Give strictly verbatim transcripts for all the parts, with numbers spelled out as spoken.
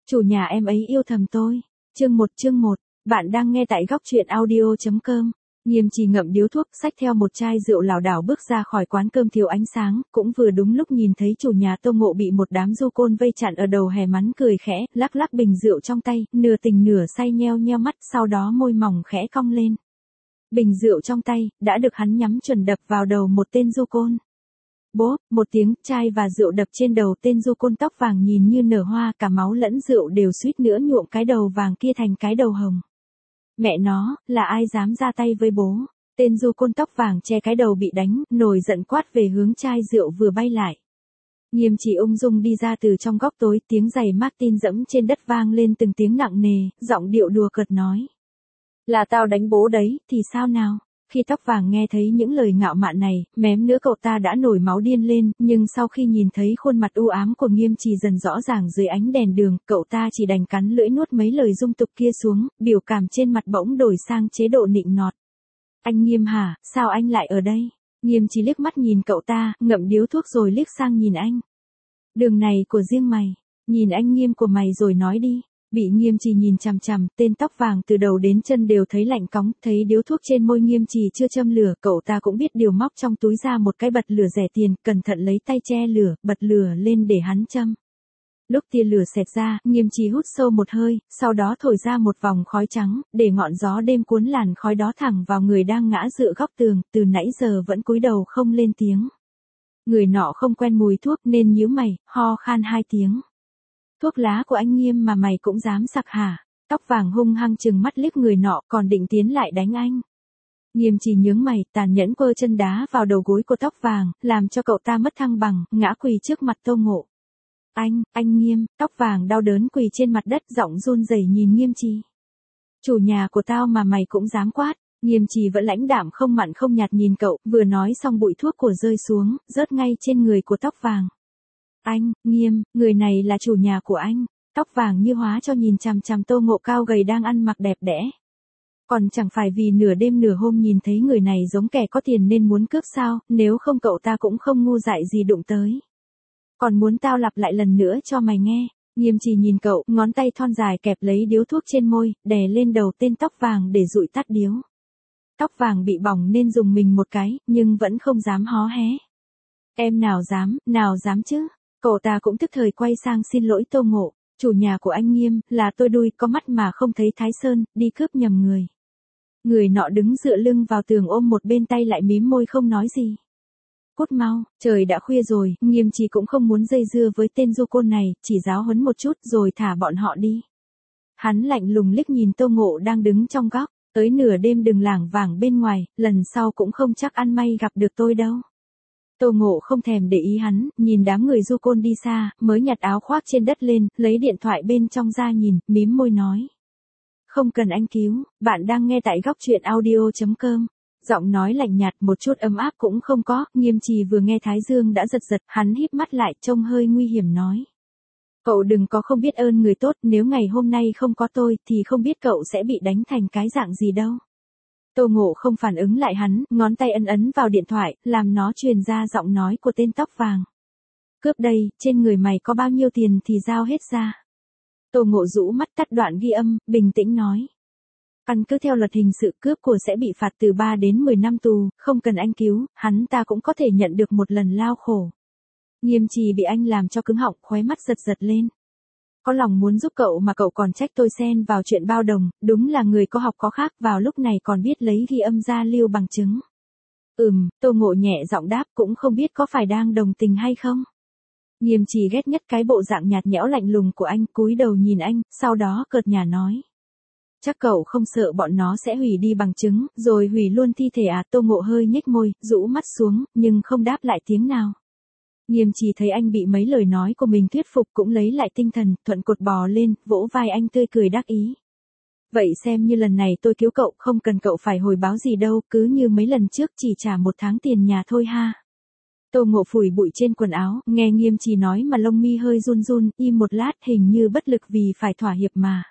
Chủ nhà em ấy yêu thầm tôi. Chương một chương một, bạn đang nghe tại góc truyện audio chấm com. Nghiêm Trì ngậm điếu thuốc, xách theo một chai rượu lảo đảo bước ra khỏi quán cơm thiếu ánh sáng, cũng vừa đúng lúc nhìn thấy chủ nhà Tô Ngộ bị một đám du côn vây chặn ở đầu hè, mắn cười khẽ, lắc lắc bình rượu trong tay, nửa tỉnh nửa say nheo nheo mắt, sau đó môi mỏng khẽ cong lên. Bình rượu trong tay đã được hắn nhắm chuẩn đập vào đầu một tên du côn. Bốp, một tiếng, chai và rượu đập trên đầu tên du côn tóc vàng nhìn như nở hoa, cả máu lẫn rượu đều suýt nữa nhuộm cái đầu vàng kia thành cái đầu hồng. Mẹ nó, là ai dám ra tay với bố? Tên du côn tóc vàng che cái đầu bị đánh, nổi giận quát về hướng chai rượu vừa bay lại. Nghiêm Trì ung dung đi ra từ trong góc tối, tiếng giày Martin dẫm trên đất vang lên từng tiếng nặng nề, giọng điệu đùa cợt nói. Là tao đánh bố đấy, thì sao nào? Khi tóc vàng nghe thấy những lời ngạo mạn này, mém nữa cậu ta đã nổi máu điên lên, nhưng sau khi nhìn thấy khuôn mặt u ám của Nghiêm Trì dần rõ ràng dưới ánh đèn đường, cậu ta chỉ đành cắn lưỡi nuốt mấy lời dung tục kia xuống, biểu cảm trên mặt bỗng đổi sang chế độ nịnh nọt. Anh Nghiêm hả, sao anh lại ở đây? Nghiêm Trì liếc mắt nhìn cậu ta, ngậm điếu thuốc rồi liếc sang nhìn anh. Đường này của riêng mày, nhìn anh Nghiêm của mày rồi nói đi. Bị Nghiêm Trì nhìn chằm chằm, tên tóc vàng từ đầu đến chân đều thấy lạnh cóng, thấy điếu thuốc trên môi Nghiêm Trì chưa châm lửa, cậu ta cũng biết điều, móc trong túi ra một cái bật lửa rẻ tiền, cẩn thận lấy tay che lửa, bật lửa lên để hắn châm. Lúc tia lửa xẹt ra, Nghiêm Trì hút sâu một hơi, sau đó thổi ra một vòng khói trắng, để ngọn gió đêm cuốn làn khói đó thẳng vào người đang ngã dựa góc tường, từ nãy giờ vẫn cúi đầu không lên tiếng. Người nọ không quen mùi thuốc nên nhíu mày, ho khan hai tiếng. Thuốc lá của anh Nghiêm mà mày cũng dám sặc hả? Tóc vàng hung hăng chừng mắt liếc người nọ, còn định tiến lại đánh anh. Nghiêm Trì nhướng mày, tàn nhẫn quơ chân đá vào đầu gối của tóc vàng, làm cho cậu ta mất thăng bằng, ngã quỳ trước mặt Tô Ngộ. Anh, anh Nghiêm, tóc vàng đau đớn quỳ trên mặt đất, giọng run rẩy nhìn Nghiêm Trì. Chủ nhà của tao mà mày cũng dám quát. Nghiêm Trì vẫn lãnh đạm không mặn không nhạt nhìn cậu, vừa nói xong bụi thuốc của rơi xuống, rớt ngay trên người của tóc vàng. Anh, Nghiêm, người này là chủ nhà của anh. Tóc vàng như hóa cho nhìn chằm chằm Tô Ngộ cao gầy đang ăn mặc đẹp đẽ. Còn chẳng phải vì nửa đêm nửa hôm nhìn thấy người này giống kẻ có tiền nên muốn cướp sao, nếu không cậu ta cũng không ngu dại gì đụng tới. Còn muốn tao lặp lại lần nữa cho mày nghe. Nghiêm Trì nhìn cậu, ngón tay thon dài kẹp lấy điếu thuốc trên môi, đè lên đầu tên tóc vàng để dụi tắt điếu. Tóc vàng bị bỏng nên dùng mình một cái, nhưng vẫn không dám hó hé. Em nào dám, nào dám chứ? Cậu ta cũng tức thời quay sang xin lỗi Tô Ngộ. Chủ nhà của anh Nghiêm, là tôi đuôi có mắt mà không thấy Thái Sơn, đi cướp nhầm người. Người nọ đứng dựa lưng vào tường ôm một bên tay lại mím môi không nói gì. Cút mau, trời đã khuya rồi, Nghiêm Trì cũng không muốn dây dưa với tên du côn này, chỉ giáo huấn một chút rồi thả bọn họ đi. Hắn lạnh lùng liếc nhìn Tô Ngộ đang đứng trong góc, tới nửa đêm đừng lảng vảng bên ngoài, lần sau cũng không chắc ăn may gặp được tôi đâu. Tô Ngộ không thèm để ý hắn, nhìn đám người du côn đi xa, mới nhặt áo khoác trên đất lên, lấy điện thoại bên trong ra nhìn, mím môi nói. Không cần anh cứu, bạn đang nghe tại góc truyện audio chấm com. Giọng nói lạnh nhạt, một chút ấm áp cũng không có. Nghiêm Trì vừa nghe Thái Dương đã giật giật, hắn híp mắt lại trông hơi nguy hiểm nói. Cậu đừng có không biết ơn người tốt, nếu ngày hôm nay không có tôi thì không biết cậu sẽ bị đánh thành cái dạng gì đâu. Tô Ngộ không phản ứng lại hắn, ngón tay ấn ấn vào điện thoại, làm nó truyền ra giọng nói của tên tóc vàng. Cướp đây, trên người mày có bao nhiêu tiền thì giao hết ra. Tô Ngộ rũ mắt cắt đoạn ghi âm, bình tĩnh nói. Căn cứ theo luật hình sự, cướp của sẽ bị phạt từ ba đến mười năm tù, không cần anh cứu, hắn ta cũng có thể nhận được một lần lao khổ. Nghiêm Trì bị anh làm cho cứng họng, khóe mắt giật giật lên. Có lòng muốn giúp cậu mà cậu còn trách tôi xen vào chuyện bao đồng, đúng là người có học có khác, vào lúc này còn biết lấy ghi âm ra lưu bằng chứng. Ừm, Tô Ngộ nhẹ giọng đáp, cũng không biết có phải đang đồng tình hay không. Nghiêm Trì ghét nhất cái bộ dạng nhạt nhẽo lạnh lùng của anh, cúi đầu nhìn anh, sau đó cợt nhả nói. Chắc cậu không sợ bọn nó sẽ hủy đi bằng chứng, rồi hủy luôn thi thể à? Tô Ngộ hơi nhếch môi, rũ mắt xuống, nhưng không đáp lại tiếng nào. Nghiêm Trì thấy anh bị mấy lời nói của mình thuyết phục cũng lấy lại tinh thần, thuận cột bò lên, vỗ vai anh tươi cười đắc ý. Vậy xem như lần này tôi cứu cậu, không cần cậu phải hồi báo gì đâu, cứ như mấy lần trước chỉ trả một tháng tiền nhà thôi ha. Tô Ngộ phủi bụi trên quần áo, nghe Nghiêm Trì nói mà lông mi hơi run run, im một lát hình như bất lực vì phải thỏa hiệp mà.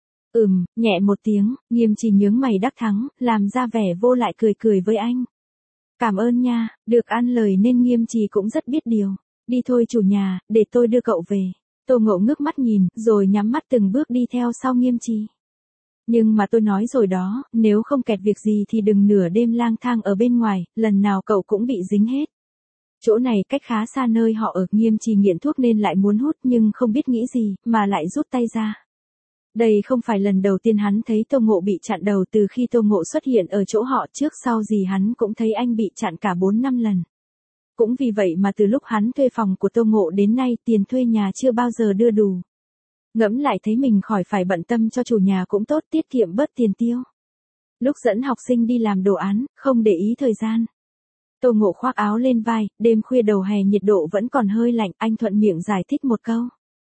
Ừm, nhẹ một tiếng, Nghiêm Trì nhướng mày đắc thắng, làm ra vẻ vô lại cười cười với anh. Cảm ơn nha, được ăn lời nên Nghiêm Trì cũng rất biết điều. Đi thôi chủ nhà, để tôi đưa cậu về. Tô Ngộ ngước mắt nhìn, rồi nhắm mắt từng bước đi theo sau Nghiêm Trì. Nhưng mà tôi nói rồi đó, nếu không kẹt việc gì thì đừng nửa đêm lang thang ở bên ngoài, lần nào cậu cũng bị dính hết. Chỗ này cách khá xa nơi họ ở, Nghiêm Trì nghiện thuốc nên lại muốn hút nhưng không biết nghĩ gì, mà lại rút tay ra. Đây không phải lần đầu tiên hắn thấy Tô Ngộ bị chặn đầu từ khi Tô Ngộ xuất hiện ở chỗ họ, trước sau gì hắn cũng thấy anh bị chặn cả bốn năm lần. Cũng vì vậy mà từ lúc hắn thuê phòng của Tô Ngộ đến nay tiền thuê nhà chưa bao giờ đưa đủ. Ngẫm lại thấy mình khỏi phải bận tâm cho chủ nhà cũng tốt, tiết kiệm bớt tiền tiêu. Lúc dẫn học sinh đi làm đồ án, không để ý thời gian. Tô Ngộ khoác áo lên vai, đêm khuya đầu hè nhiệt độ vẫn còn hơi lạnh, anh thuận miệng giải thích một câu.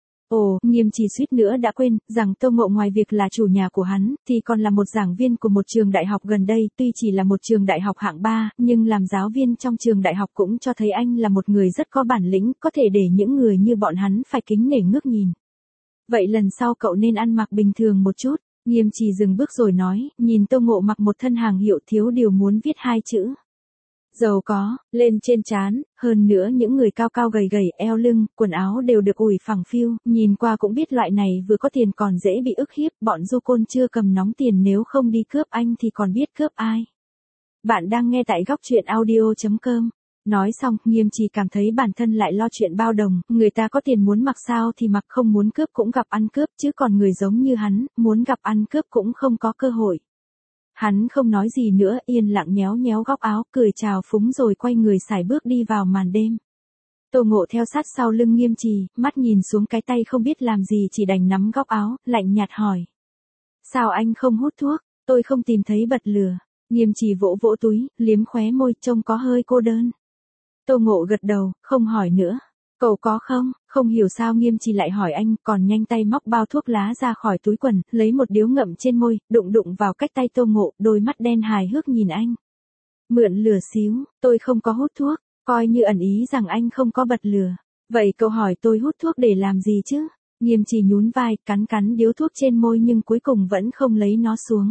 Ồ, Nghiêm Trì suýt nữa đã quên, rằng Tô Ngộ ngoài việc là chủ nhà của hắn, thì còn là một giảng viên của một trường đại học gần đây, tuy chỉ là một trường đại học hạng ba, nhưng làm giáo viên trong trường đại học cũng cho thấy anh là một người rất có bản lĩnh, có thể để những người như bọn hắn phải kính nể ngước nhìn. Vậy lần sau cậu nên ăn mặc bình thường một chút. Nghiêm Trì dừng bước rồi nói, nhìn Tô Ngộ mặc một thân hàng hiệu thiếu điều muốn viết hai chữ giàu có lên trên trán, hơn nữa những người cao cao gầy gầy, eo lưng, quần áo đều được ủi phẳng phiu, nhìn qua cũng biết loại này vừa có tiền còn dễ bị ức hiếp, bọn du côn chưa cầm nóng tiền nếu không đi cướp anh thì còn biết cướp ai. Bạn đang nghe tại góc truyện audio chấm com. Nói xong, Nghiêm Trì cảm thấy bản thân lại lo chuyện bao đồng, người ta có tiền muốn mặc sao thì mặc, không muốn cướp cũng gặp ăn cướp, chứ còn người giống như hắn, muốn gặp ăn cướp cũng không có cơ hội. Hắn không nói gì nữa, yên lặng nhéo nhéo góc áo, cười chào phúng rồi quay người sải bước đi vào màn đêm. Tô Ngộ theo sát sau lưng Nghiêm Trì, mắt nhìn xuống cái tay không biết làm gì chỉ đành nắm góc áo, lạnh nhạt hỏi. Sao anh không hút thuốc, tôi không tìm thấy bật lửa. Nghiêm Trì vỗ vỗ túi, liếm khóe môi, trông có hơi cô đơn. Tô Ngộ gật đầu, không hỏi nữa. Cậu có không? Không hiểu sao Nghiêm Trì lại hỏi anh, còn nhanh tay móc bao thuốc lá ra khỏi túi quần, lấy một điếu ngậm trên môi, đụng đụng vào cách tay Tô Ngộ, đôi mắt đen hài hước nhìn anh. Mượn lửa xíu, tôi không có hút thuốc, coi như ẩn ý rằng anh không có bật lửa. Vậy cậu hỏi tôi hút thuốc để làm gì chứ? Nghiêm Trì nhún vai, cắn cắn điếu thuốc trên môi nhưng cuối cùng vẫn không lấy nó xuống.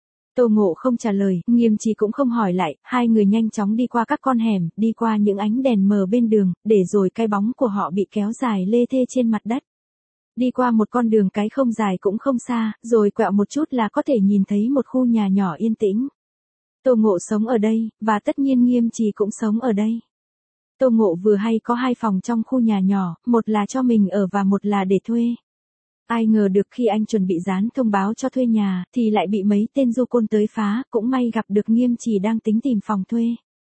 Tô Ngộ không trả lời, Nghiêm Trì cũng không hỏi lại, hai người nhanh chóng đi qua các con hẻm, đi qua những ánh đèn mờ bên đường, để rồi cái bóng của họ bị kéo dài lê thê trên mặt đất. Đi qua một con đường cái không dài cũng không xa, rồi quẹo một chút là có thể nhìn thấy một khu nhà nhỏ yên tĩnh. Tô Ngộ sống ở đây, và tất nhiên Nghiêm Trì cũng sống ở đây. Tô Ngộ vừa hay có hai phòng trong khu nhà nhỏ, một là cho mình ở và một là để thuê. Ai ngờ được khi anh chuẩn bị dán thông báo cho thuê nhà, thì lại bị mấy tên du côn tới phá, cũng may gặp được Nghiêm Trì đang tính tìm phòng thuê.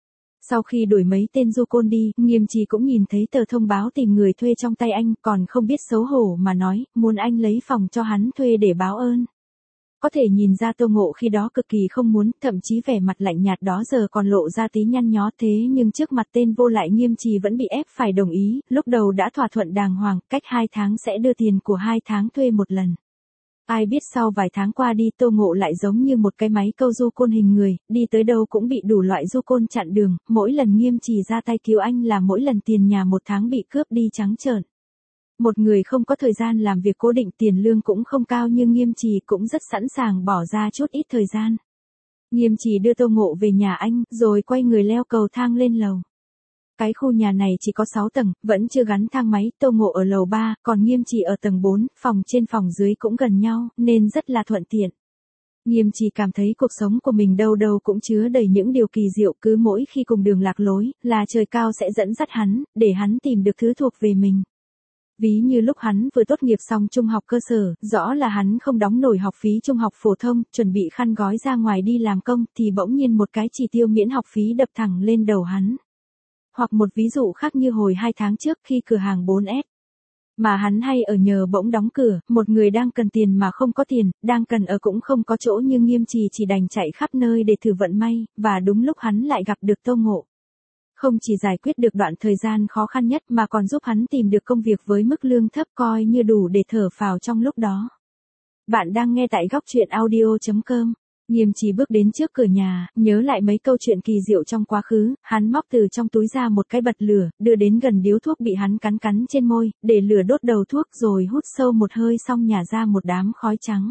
Sau khi đuổi mấy tên du côn đi, Nghiêm Trì cũng nhìn thấy tờ thông báo tìm người thuê trong tay anh, còn không biết xấu hổ mà nói, muốn anh lấy phòng cho hắn thuê để báo ơn. Có thể nhìn ra Tô Ngộ khi đó cực kỳ không muốn, thậm chí vẻ mặt lạnh nhạt đó giờ còn lộ ra tí nhăn nhó, thế nhưng trước mặt tên vô lại Nghiêm Trì vẫn bị ép phải đồng ý, lúc đầu đã thỏa thuận đàng hoàng, cách hai tháng sẽ đưa tiền của hai tháng thuê một lần. Ai biết sau vài tháng qua đi Tô Ngộ lại giống như một cái máy câu du côn hình người, đi tới đâu cũng bị đủ loại du côn chặn đường, mỗi lần Nghiêm Trì ra tay cứu anh là mỗi lần tiền nhà một tháng bị cướp đi trắng trợn. Một người không có thời gian làm việc cố định, tiền lương cũng không cao nhưng Nghiêm Trì cũng rất sẵn sàng bỏ ra chút ít thời gian. Nghiêm Trì đưa Tô Ngộ về nhà anh, rồi quay người leo cầu thang lên lầu. Cái khu nhà này chỉ có sáu tầng, vẫn chưa gắn thang máy, Tô Ngộ ở lầu ba, còn Nghiêm Trì ở tầng bốn, phòng trên phòng dưới cũng gần nhau, nên rất là thuận tiện. Nghiêm Trì cảm thấy cuộc sống của mình đâu đâu cũng chứa đầy những điều kỳ diệu, cứ mỗi khi cùng đường lạc lối, là trời cao sẽ dẫn dắt hắn, để hắn tìm được thứ thuộc về mình. Ví như lúc hắn vừa tốt nghiệp xong trung học cơ sở, rõ là hắn không đóng nổi học phí trung học phổ thông, chuẩn bị khăn gói ra ngoài đi làm công, thì bỗng nhiên một cái chỉ tiêu miễn học phí đập thẳng lên đầu hắn. Hoặc một ví dụ khác như hồi hai tháng trước khi cửa hàng bốn S mà hắn hay ở nhờ bỗng đóng cửa, một người đang cần tiền mà không có tiền, đang cần ở cũng không có chỗ, nhưng Nghiêm Trì chỉ đành chạy khắp nơi để thử vận may, và đúng lúc hắn lại gặp được Tô Ngộ. Không chỉ giải quyết được đoạn thời gian khó khăn nhất mà còn giúp hắn tìm được công việc với mức lương thấp coi như đủ để thở phào trong lúc đó. Bạn đang nghe tại góc truyện audio chấm com. Nghiêm Trì bước đến trước cửa nhà, nhớ lại mấy câu chuyện kỳ diệu trong quá khứ, hắn móc từ trong túi ra một cái bật lửa, đưa đến gần điếu thuốc bị hắn cắn cắn trên môi, để lửa đốt đầu thuốc rồi hút sâu một hơi xong nhả ra một đám khói trắng.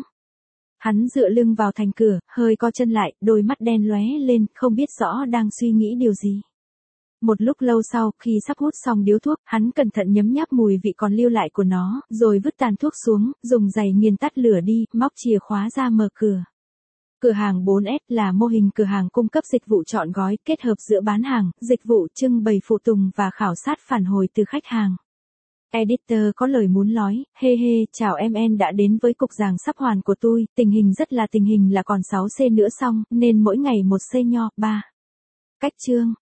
Hắn dựa lưng vào thành cửa, hơi co chân lại, đôi mắt đen lóe lên, không biết rõ đang suy nghĩ điều gì. Một lúc lâu sau, khi sắp hút xong điếu thuốc, hắn cẩn thận nhấm nháp mùi vị còn lưu lại của nó, rồi vứt tàn thuốc xuống, dùng giày nghiền tắt lửa đi, móc chìa khóa ra mở cửa. Cửa hàng bốn S là mô hình cửa hàng cung cấp dịch vụ trọn gói, kết hợp giữa bán hàng, dịch vụ, trưng bày phụ tùng và khảo sát phản hồi từ khách hàng. Editor có lời muốn nói, hê hê, chào em en đã đến với cục giảng sắp hoàn của tôi, tình hình rất là tình hình là còn sáu C nữa xong, nên mỗi ngày một C nho, ba. Cách chương.